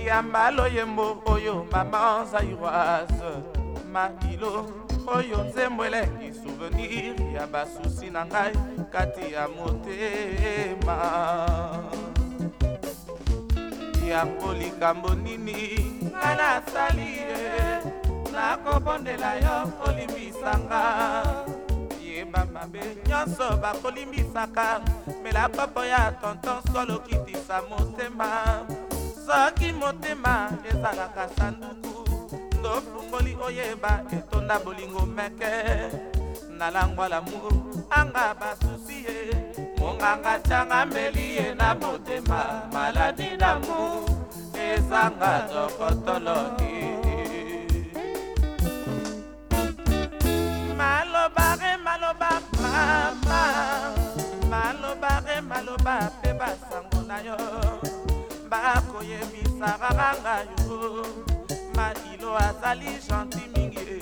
Yambalo yembo oyo maman Zaïroise Mahilo oyo nzembwele ki souvenir ya basusi na ngai kati ya motema yango likambo nini nga nasali ye nakobondela yo kolimbisanga yeba mabe nyonso bakolimbisaka mela popo ya tonton solo kitisa motema soki motema ezalaka sanduku ndofungoli oyeba etonda bolingo meke nalangwa lamour anga basusi ye monganga tianga mbeli ye na motema maladi d'amour ezanga tokotoloki malobare maloba mama malobare maloba pe basango na yo bakoyebisaka ngayo Mahilo azali gentil mingi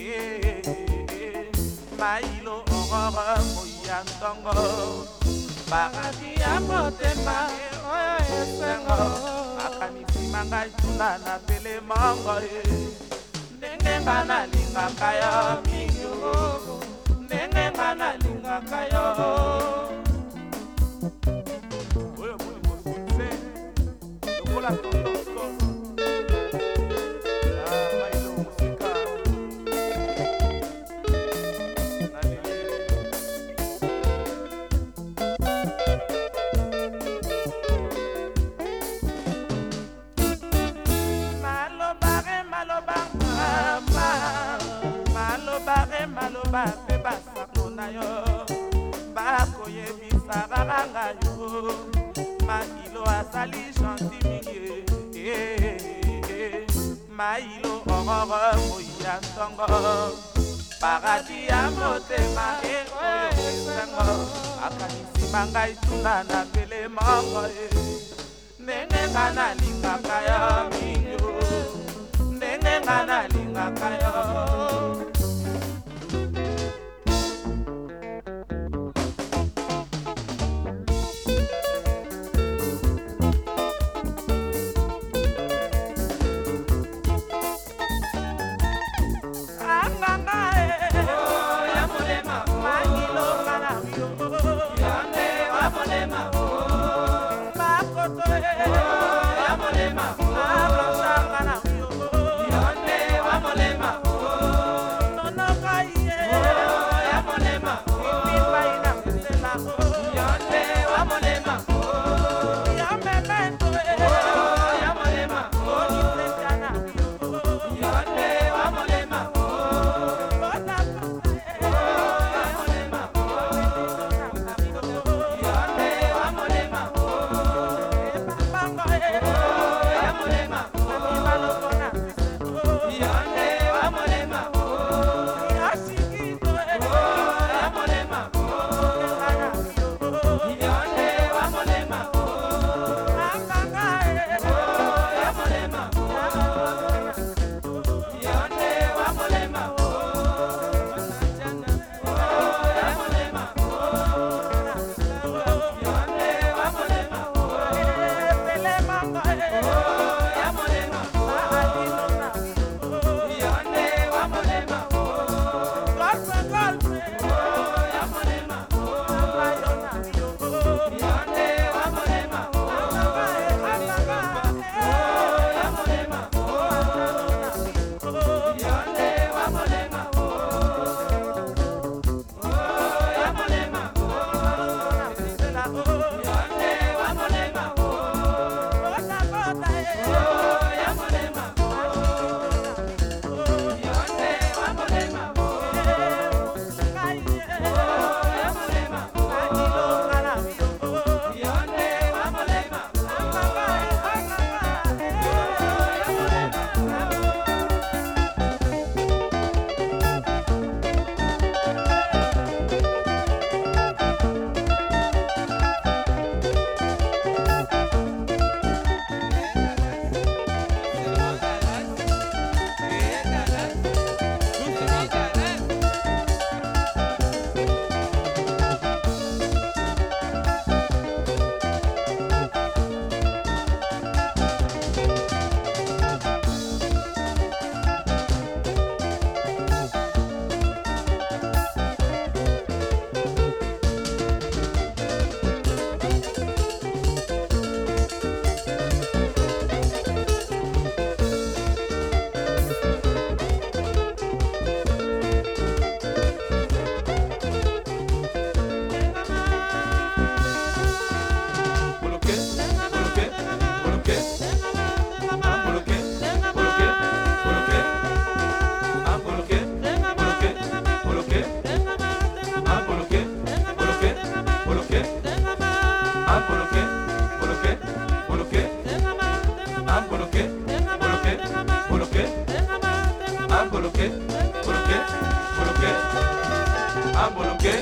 Mahilo aurore moya ntongo paradis ya motema oyo esengo akanisi mangai tuna na pele mongo ndenge nga nalingaka yo mingi ndenge nga nalingaka yo oyo bolingo sukse lokola tontonso maloba pe basako na yo bakoyebisaka ngayo Mahilo azali gentil mingi Mahilo aurore moya ntongo paradis ya motema oyo esengo akanisi mangai tuna na pele mongo ndenge nga nalingaka yo mingi ndenge nga nalingaka yo Yonde wa molema Amboloqué, boloqué, boloqué, amboloqué.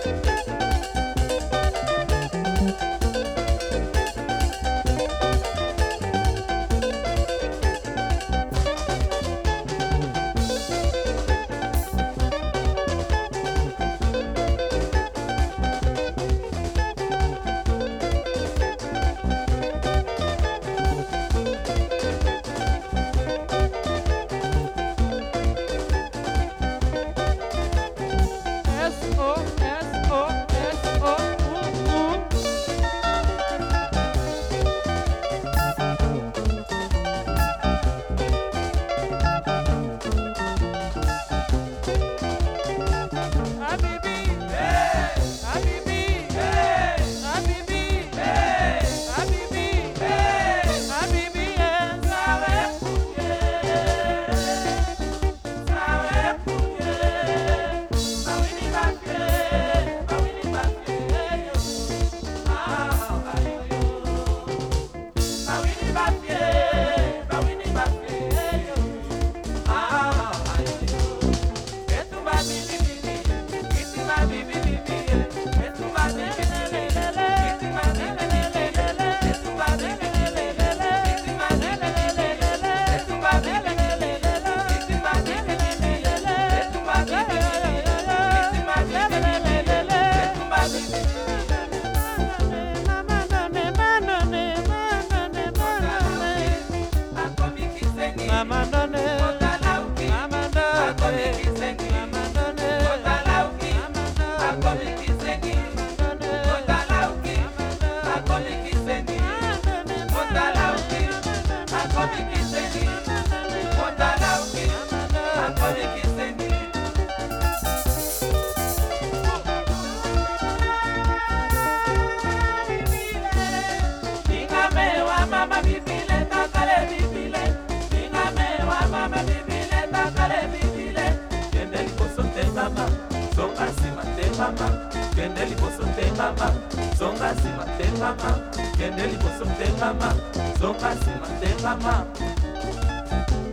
Kende liboso te mama, zonga sima te mama. Kende liboso te mama, zonga sima te mama.